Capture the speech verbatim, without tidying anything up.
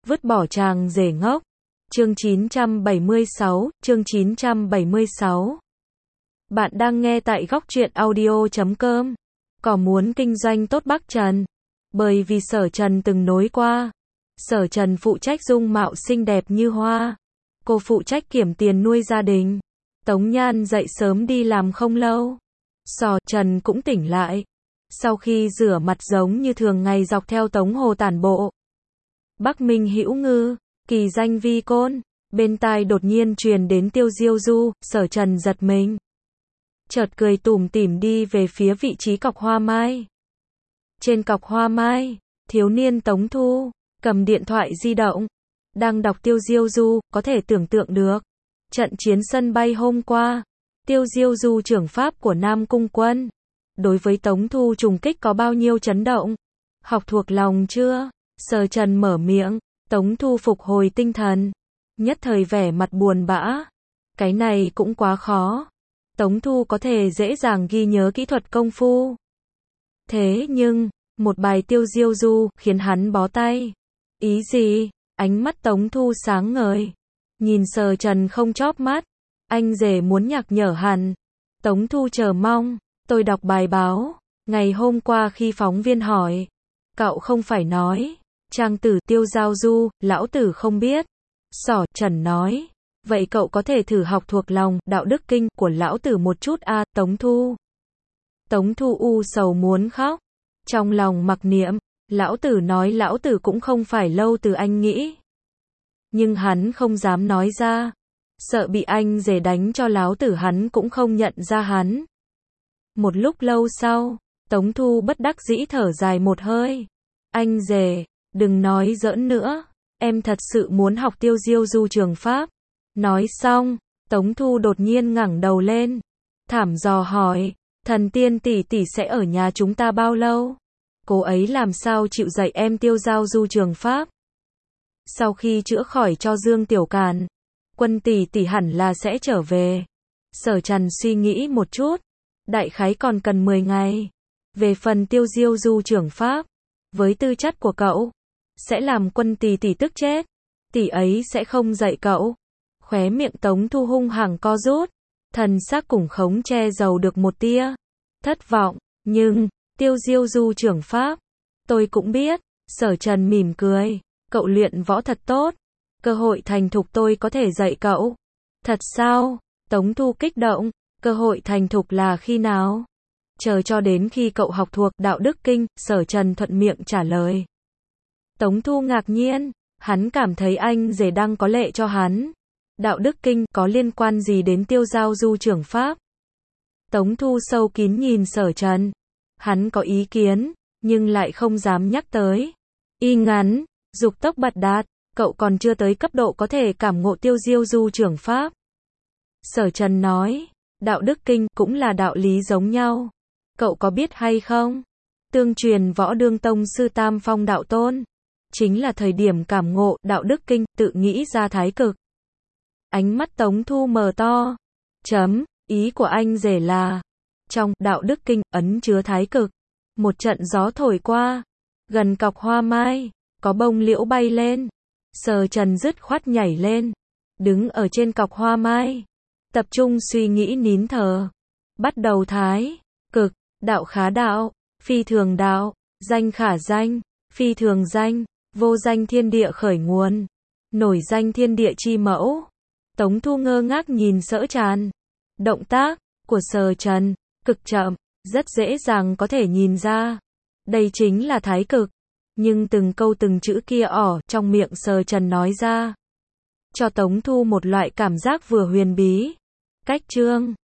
vứt bỏ chàng rể ngốc. Chương chín trăm bảy mươi sáu, chương chín trăm bảy mươi sáu. Bạn đang nghe tại góc truyện audio chấm com. Có muốn kinh doanh tốt Bắc Trần. Bởi vì Sở Trần từng nối qua. Sở Trần phụ trách dung mạo xinh đẹp như hoa. Cô phụ trách kiểm tiền nuôi gia đình. Tống Nhan dậy sớm đi làm không lâu. Sở Trần cũng tỉnh lại. Sau khi rửa mặt giống như thường ngày dọc theo Tống Hồ tản bộ. Bắc Minh Hữu Ngư, kỳ danh Vi Côn, bên tai đột nhiên truyền đến Tiêu Diêu Du, Sở Trần giật mình. Chợt cười tủm tỉm đi về phía vị trí cọc hoa mai. Trên cọc hoa mai, thiếu niên Tống Thu, cầm điện thoại di động, đang đọc Tiêu Diêu Du, có thể tưởng tượng được. Trận chiến sân bay hôm qua, Tiêu Diêu Du trưởng pháp của Nam Cung Quân. Đối với Tống Thu trùng kích có bao nhiêu chấn động? Học thuộc lòng chưa? Sở Trần mở miệng, Tống Thu phục hồi tinh thần. Nhất thời vẻ mặt buồn bã. Cái này cũng quá khó. Tống Thu có thể dễ dàng ghi nhớ kỹ thuật công phu. Thế nhưng, một bài Tiêu Diêu Du khiến hắn bó tay. Ý gì? Ánh mắt Tống Thu sáng ngời. Nhìn Sở Trần không chớp mắt. Anh rể muốn nhắc nhở hẳn. Tống Thu chờ mong. Tôi đọc bài báo. Ngày hôm qua khi phóng viên hỏi. Cậu không phải nói. Trang tử Tiêu Giao Du, lão tử không biết. Sở Trần nói. Vậy cậu có thể thử học thuộc lòng đạo đức kinh của lão tử một chút a à, Tống Thu. Tống Thu u sầu muốn khóc. Trong lòng mặc niệm. Lão tử nói lão tử cũng không phải lâu từ anh nghĩ. Nhưng hắn không dám nói ra. Sợ bị anh rể đánh cho lão tử hắn cũng không nhận ra hắn. Một lúc lâu sau, Tống Thu bất đắc dĩ thở dài một hơi. Anh rể, đừng nói giỡn nữa. Em thật sự muốn học Tiêu Diêu Du trường pháp. Nói xong, Tống Thu đột nhiên ngẩng đầu lên. Thảm dò hỏi, thần tiên tỷ tỷ sẽ ở nhà chúng ta bao lâu? Cô ấy làm sao chịu dạy em Tiêu Giao Du trường pháp? Sau khi chữa khỏi cho Dương Tiểu Càn, Quân tỷ tỷ hẳn là sẽ trở về. Sở Trần suy nghĩ một chút. Đại khái còn cần mười ngày. Về phần Tiêu Diêu Du trưởng pháp, với tư chất của cậu, sẽ làm Quân tỷ tỷ tức chết. Tỷ ấy sẽ không dạy cậu. Khóe miệng Tống Thu hung hăng co rút. Thần sắc cùng khống che giấu được một tia thất vọng. Nhưng, Tiêu Diêu Du trưởng pháp, tôi cũng biết. Sở Trần mỉm cười. Cậu luyện võ thật tốt. Cơ hội thành thục tôi có thể dạy cậu. Thật sao? Tống Thu kích động. Cơ hội thành thục là khi nào? Chờ cho đến khi cậu học thuộc đạo đức kinh, Sở Trần thuận miệng trả lời. Tống Thu ngạc nhiên, hắn cảm thấy anh rể đang có lệ cho hắn. Đạo đức kinh có liên quan gì đến Tiêu Giao Du trưởng pháp? Tống Thu sâu kín nhìn Sở Trần. Hắn có ý kiến, nhưng lại không dám nhắc tới. Y ngắn, dục tốc bật đạt, cậu còn chưa tới cấp độ có thể cảm ngộ Tiêu Diêu Du trưởng pháp. Sở Trần nói. Đạo đức kinh cũng là đạo lý giống nhau. Cậu có biết hay không? Tương truyền Võ Đương Tông sư Tam Phong đạo tôn, chính là thời điểm cảm ngộ đạo đức kinh, tự nghĩ ra thái cực. Ánh mắt Tống Thu mờ to. Chấm, ý của anh rể là, trong đạo đức kinh ấn chứa thái cực. Một trận gió thổi qua, gần cọc hoa mai, có bông liễu bay lên. Sở Trần dứt khoát nhảy lên, đứng ở trên cọc hoa mai. Tập trung suy nghĩ nín thở. Bắt đầu thái cực, đạo khá đạo, phi thường đạo, danh khả danh, phi thường danh, vô danh thiên địa khởi nguồn, nổi danh thiên địa chi mẫu. Tống Thu ngơ ngác nhìn Sở Trần. Động tác của Sở Trần cực chậm, rất dễ dàng có thể nhìn ra. Đây chính là thái cực. Nhưng từng câu từng chữ kia ỏ trong miệng Sở Trần nói ra, cho Tống Thu một loại cảm giác vừa huyền bí. Cách chương